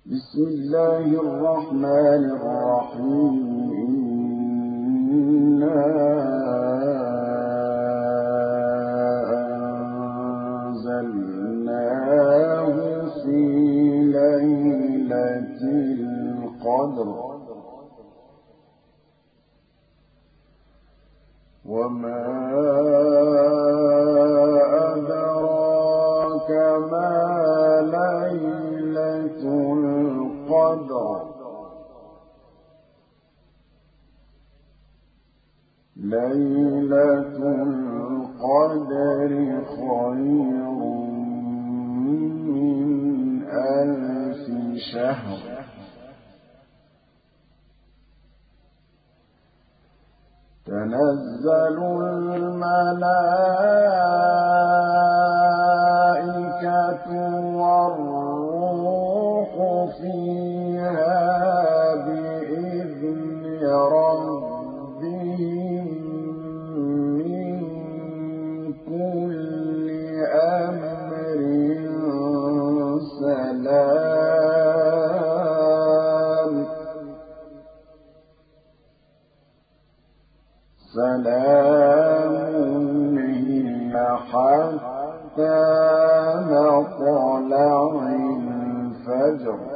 بسم الله الرحمن الرحيم إنا أنزلناه في ليلة القدر وما أدراك ما ليلة القدر ليلة القدر خير من 1000 شهر تنزل الملائكة والروح فيها بإذن ربهم من كل أمر سلام هي حتى مطلع الفجر